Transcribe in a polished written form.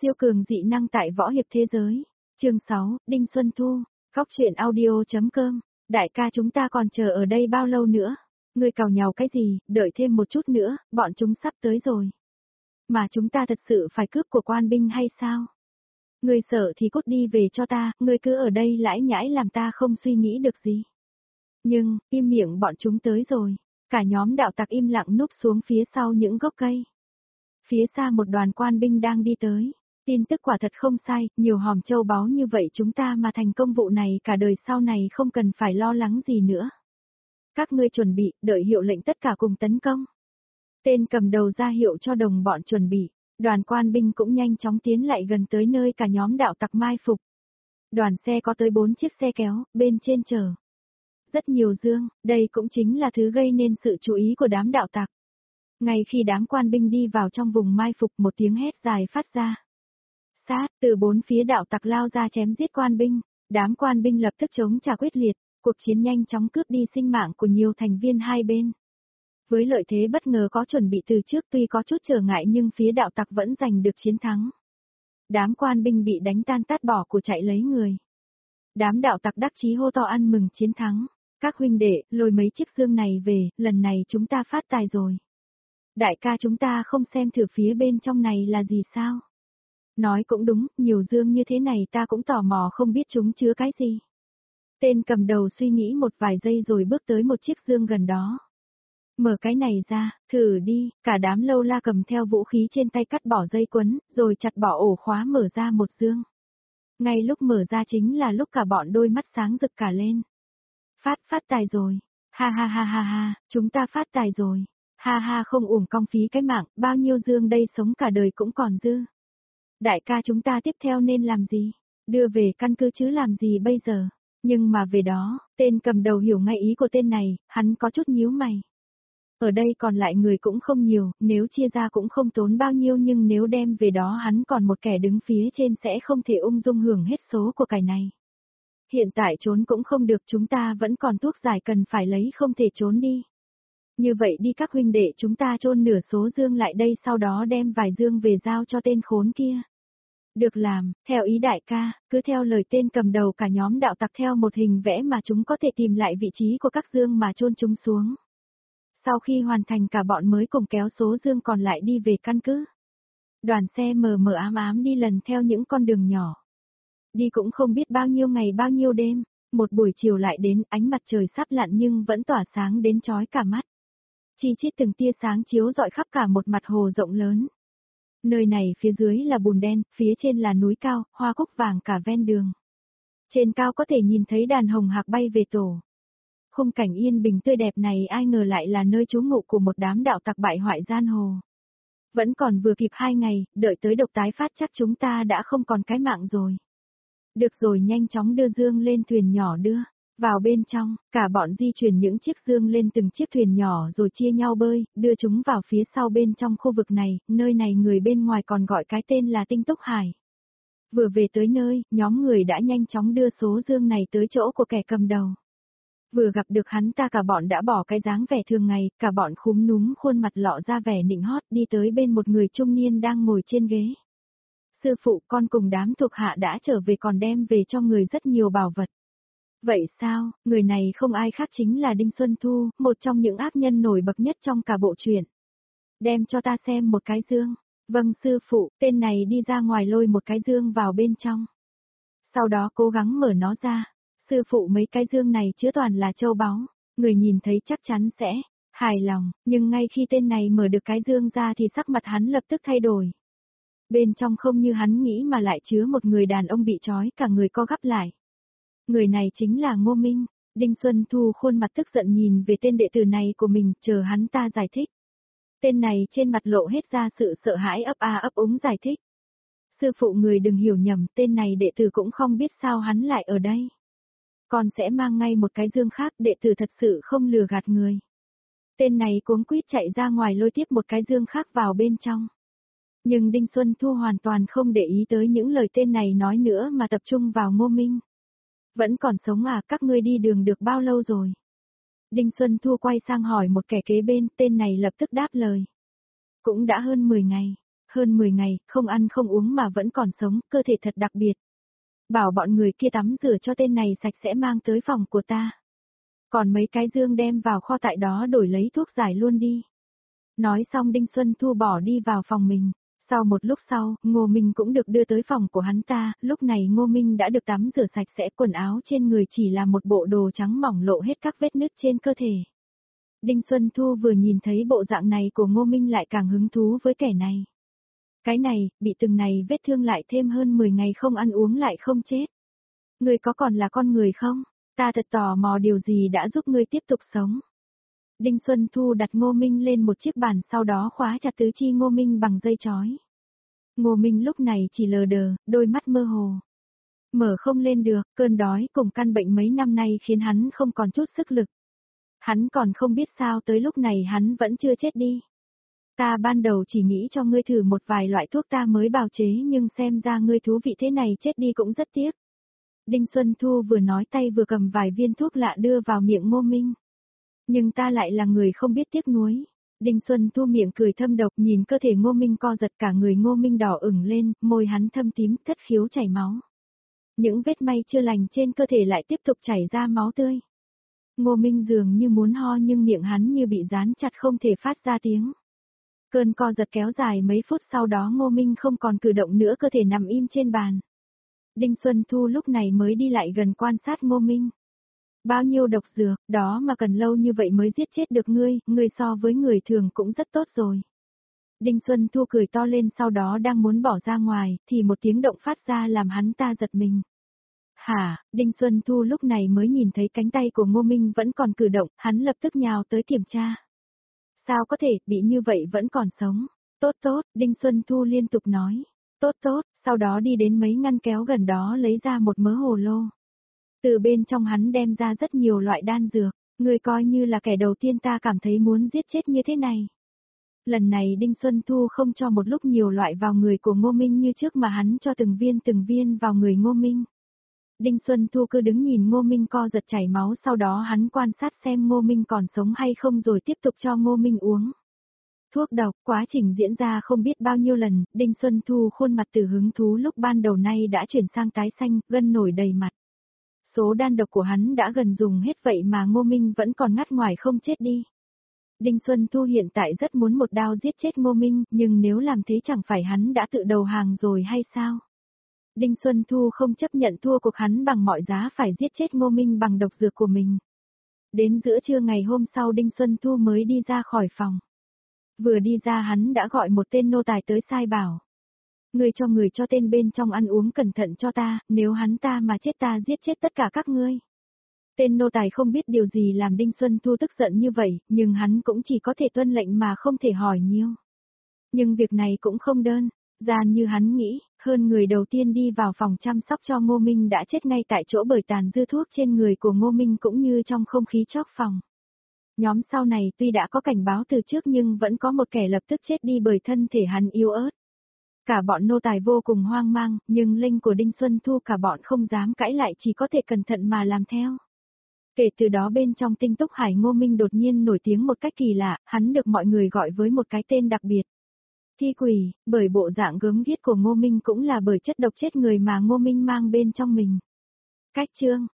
Siêu cường dị năng tại võ hiệp thế giới. Chương 6, Đinh Xuân Thu. Góc truyện audio.com. Đại ca chúng ta còn chờ ở đây bao lâu nữa? Ngươi càu nhàu cái gì, đợi thêm một chút nữa, bọn chúng sắp tới rồi. Mà chúng ta thật sự phải cướp của quan binh hay sao? Ngươi sợ thì cút đi về cho ta, ngươi cứ ở đây lãi nhãi làm ta không suy nghĩ được gì. Nhưng, im miệng, bọn chúng tới rồi. Cả nhóm đạo tặc im lặng núp xuống phía sau những gốc cây. Phía xa một đoàn quan binh đang đi tới. Tin tức quả thật không sai, nhiều hòm châu báu như vậy chúng ta mà thành công vụ này cả đời sau này không cần phải lo lắng gì nữa. Các ngươi chuẩn bị, đợi hiệu lệnh tất cả cùng tấn công. Tên cầm đầu ra hiệu cho đồng bọn chuẩn bị, đoàn quan binh cũng nhanh chóng tiến lại gần tới nơi cả nhóm đạo tặc mai phục. Đoàn xe có tới 4 chiếc xe kéo, bên trên chở rất nhiều dương, đây cũng chính là thứ gây nên sự chú ý của đám đạo tặc. Ngay khi đám quan binh đi vào trong vùng mai phục, một tiếng hét dài phát ra. Sát, từ bốn phía đạo tặc lao ra chém giết quan binh, đám quan binh lập tức chống trả quyết liệt, cuộc chiến nhanh chóng cướp đi sinh mạng của nhiều thành viên hai bên. Với lợi thế bất ngờ có chuẩn bị từ trước, tuy có chút trở ngại nhưng phía đạo tặc vẫn giành được chiến thắng. Đám quan binh bị đánh tan tát bỏ của chạy lấy người. Đám đạo tặc đắc chí hô to ăn mừng chiến thắng. Các huynh đệ, lôi mấy chiếc dương này về, lần này chúng ta phát tài rồi. Đại ca chúng ta không xem thử phía bên trong này là gì sao? Nói cũng đúng, nhiều dương như thế này ta cũng tò mò không biết chúng chứa cái gì. Tên cầm đầu suy nghĩ một vài giây rồi bước tới một chiếc dương gần đó. Mở cái này ra, thử đi, cả đám lâu la cầm theo vũ khí trên tay cắt bỏ dây quấn, rồi chặt bỏ ổ khóa mở ra một dương. Ngay lúc mở ra chính là lúc cả bọn đôi mắt sáng rực cả lên. Phát tài rồi, ha ha ha ha ha, chúng ta phát tài rồi, ha ha không uổng công phí cái mạng, bao nhiêu dương đây sống cả đời cũng còn dư. Đại ca chúng ta tiếp theo nên làm gì? Đưa về căn cứ chứ làm gì bây giờ? Nhưng mà về đó, tên cầm đầu hiểu ngay ý của tên này, hắn có chút nhíu mày. Ở đây còn lại người cũng không nhiều, nếu chia ra cũng không tốn bao nhiêu nhưng nếu đem về đó hắn còn một kẻ đứng phía trên sẽ không thể ung dung hưởng hết số của cải này. Hiện tại trốn cũng không được, chúng ta vẫn còn thuốc giải cần phải lấy, không thể trốn đi. Như vậy đi các huynh đệ, chúng ta chôn nửa số dương lại đây, sau đó đem vài dương về giao cho tên khốn kia. Được làm, theo ý đại ca, cứ theo lời tên cầm đầu cả nhóm đạo tặc theo một hình vẽ mà chúng có thể tìm lại vị trí của các dương mà chôn chúng xuống. Sau khi hoàn thành cả bọn mới cùng kéo số dương còn lại đi về căn cứ. Đoàn xe mờ mờ ám ám đi lần theo những con đường nhỏ. Đi cũng không biết bao nhiêu ngày bao nhiêu đêm, một buổi chiều lại đến, ánh mặt trời sắp lặn nhưng vẫn tỏa sáng đến chói cả mắt. Chi chít từng tia sáng chiếu rọi khắp cả một mặt hồ rộng lớn. Nơi này phía dưới là bùn đen, phía trên là núi cao, hoa cúc vàng cả ven đường. Trên cao có thể nhìn thấy đàn hồng hạc bay về tổ. Khung cảnh yên bình tươi đẹp này ai ngờ lại là nơi trú ngụ của một đám đạo tặc bại hoại giang hồ. Vẫn còn vừa kịp 2 ngày, đợi tới độc tái phát chắc chúng ta đã không còn cái mạng rồi. Được rồi, nhanh chóng đưa dương lên thuyền nhỏ đưa vào bên trong, cả bọn di chuyển những chiếc dương lên từng chiếc thuyền nhỏ rồi chia nhau bơi, đưa chúng vào phía sau bên trong khu vực này, nơi này người bên ngoài còn gọi cái tên là Tinh Túc Hải. Vừa về tới nơi, nhóm người đã nhanh chóng đưa số dương này tới chỗ của kẻ cầm đầu. Vừa gặp được hắn ta cả bọn đã bỏ cái dáng vẻ thường ngày, cả bọn khúm núm khuôn mặt lọ ra vẻ nịnh hót đi tới bên một người trung niên đang ngồi trên ghế. Sư phụ, con cùng đám thuộc hạ đã trở về còn đem về cho người rất nhiều bảo vật. Vậy sao, người này không ai khác chính là Đinh Xuân Thu, một trong những ác nhân nổi bật nhất trong cả bộ truyện. Đem cho ta xem một cái dương. Vâng sư phụ, tên này đi ra ngoài lôi một cái dương vào bên trong. Sau đó cố gắng mở nó ra. Sư phụ, mấy cái dương này chứa toàn là châu báu, người nhìn thấy chắc chắn sẽ hài lòng, nhưng ngay khi tên này mở được cái dương ra thì sắc mặt hắn lập tức thay đổi. Bên trong không như hắn nghĩ mà lại chứa một người đàn ông bị trói cả người co gắp lại. Người này chính là Ngô Minh. Đinh Xuân Thu khuôn mặt tức giận nhìn về tên đệ tử này của mình, chờ hắn ta giải thích. Tên này trên mặt lộ hết ra sự sợ hãi, ấp a ấp úng giải thích. Sư phụ, người đừng hiểu nhầm, tên này đệ tử cũng không biết sao hắn lại ở đây. Con sẽ mang ngay một cái dương khác, đệ tử thật sự không lừa gạt người. Tên này cuống quýt chạy ra ngoài lôi tiếp một cái dương khác vào bên trong. Nhưng Đinh Xuân Thu hoàn toàn không để ý tới những lời tên này nói nữa mà tập trung vào Ngô Minh. Vẫn còn sống à, các ngươi đi đường được bao lâu rồi? Đinh Xuân Thu quay sang hỏi một kẻ kế bên, tên này lập tức đáp lời. Cũng đã hơn 10 ngày. hơn 10 ngày, không ăn không uống mà vẫn còn sống, cơ thể thật đặc biệt. Bảo bọn người kia tắm rửa cho tên này sạch sẽ mang tới phòng của ta. Còn mấy cái dương đem vào kho tại đó đổi lấy thuốc giải luôn đi. Nói xong Đinh Xuân Thu bỏ đi vào phòng mình. Sau một lúc sau, Ngô Minh cũng được đưa tới phòng của hắn ta, lúc này Ngô Minh đã được tắm rửa sạch sẽ, quần áo trên người chỉ là một bộ đồ trắng mỏng lộ hết các vết nứt trên cơ thể. Đinh Xuân Thu vừa nhìn thấy bộ dạng này của Ngô Minh lại càng hứng thú với kẻ này. Cái này, bị từng này vết thương lại thêm hơn 10 ngày không ăn uống lại không chết. Ngươi có còn là con người không? Ta thật tò mò điều gì đã giúp ngươi tiếp tục sống. Đinh Xuân Thu đặt Ngô Minh lên một chiếc bàn sau đó khóa chặt tứ chi Ngô Minh bằng dây chói. Ngô Minh lúc này chỉ lờ đờ, đôi mắt mơ hồ. Mở không lên được, cơn đói cùng căn bệnh mấy năm nay khiến hắn không còn chút sức lực. Hắn còn không biết sao tới lúc này hắn vẫn chưa chết đi. Ta ban đầu chỉ nghĩ cho ngươi thử một vài loại thuốc ta mới bào chế nhưng xem ra ngươi thú vị thế này chết đi cũng rất tiếc. Đinh Xuân Thu vừa nói tay vừa cầm vài viên thuốc lạ đưa vào miệng Ngô Minh. Nhưng ta lại là người không biết tiếc nuối. Đinh Xuân Thu miệng cười thâm độc nhìn cơ thể Ngô Minh co giật cả người Ngô Minh đỏ ửng lên, môi hắn thâm tím, thất khiếu chảy máu. Những vết may chưa lành trên cơ thể lại tiếp tục chảy ra máu tươi. Ngô Minh dường như muốn ho nhưng miệng hắn như bị dán chặt không thể phát ra tiếng. Cơn co giật kéo dài mấy phút sau đó Ngô Minh không còn cử động nữa cơ thể nằm im trên bàn. Đinh Xuân Thu lúc này mới đi lại gần quan sát Ngô Minh. Bao nhiêu độc dược, đó mà cần lâu như vậy mới giết chết được ngươi so với người thường cũng rất tốt rồi. Đinh Xuân Thu cười to lên sau đó đang muốn bỏ ra ngoài, thì một tiếng động phát ra làm hắn ta giật mình. Hả, Đinh Xuân Thu lúc này mới nhìn thấy cánh tay của Ngô Minh vẫn còn cử động, hắn lập tức nhào tới kiểm tra. Sao có thể, bị như vậy vẫn còn sống. Tốt tốt, Đinh Xuân Thu liên tục nói. Tốt tốt, sau đó đi đến mấy ngăn kéo gần đó lấy ra một mớ hồ lô. Từ bên trong hắn đem ra rất nhiều loại đan dược, người coi như là kẻ đầu tiên ta cảm thấy muốn giết chết như thế này. Lần này Đinh Xuân Thu không cho một lúc nhiều loại vào người của Ngô Minh như trước mà hắn cho từng viên vào người Ngô Minh. Đinh Xuân Thu cứ đứng nhìn Ngô Minh co giật chảy máu sau đó hắn quan sát xem Ngô Minh còn sống hay không rồi tiếp tục cho Ngô Minh uống. Thuốc độc, quá trình diễn ra không biết bao nhiêu lần, Đinh Xuân Thu khuôn mặt từ hứng thú lúc ban đầu nay đã chuyển sang tái xanh, gân nổi đầy mặt. Số đan độc của hắn đã gần dùng hết vậy mà Ngô Minh vẫn còn ngắt ngoài không chết đi. Đinh Xuân Thu hiện tại rất muốn một đao giết chết Ngô Minh, nhưng nếu làm thế chẳng phải hắn đã tự đầu hàng rồi hay sao? Đinh Xuân Thu không chấp nhận thua cuộc hắn bằng mọi giá phải giết chết Ngô Minh bằng độc dược của mình. Đến giữa trưa ngày hôm sau Đinh Xuân Thu mới đi ra khỏi phòng. Vừa đi ra hắn đã gọi một tên nô tài tới sai bảo. Người cho tên bên trong ăn uống cẩn thận cho ta, nếu hắn ta mà chết ta giết chết tất cả các ngươi. Tên nô tài không biết điều gì làm Đinh Xuân Thu tức giận như vậy, nhưng hắn cũng chỉ có thể tuân lệnh mà không thể hỏi nhiều. Nhưng việc này cũng không đơn giản như hắn nghĩ, hơn người đầu tiên đi vào phòng chăm sóc cho Ngô Minh đã chết ngay tại chỗ bởi tàn dư thuốc trên người của Ngô Minh cũng như trong không khí chóc phòng. Nhóm sau này tuy đã có cảnh báo từ trước nhưng vẫn có một kẻ lập tức chết đi bởi thân thể hắn yếu ớt. Cả bọn nô tài vô cùng hoang mang, nhưng linh của Đinh Xuân Thu cả bọn không dám cãi lại chỉ có thể cẩn thận mà làm theo. Kể từ đó bên trong Tinh Túc Hải Ngô Minh đột nhiên nổi tiếng một cách kỳ lạ, hắn được mọi người gọi với một cái tên đặc biệt. Thi quỷ, bởi bộ dạng gớm ghiếc của Ngô Minh cũng là bởi chất độc chết người mà Ngô Minh mang bên trong mình. Cách chương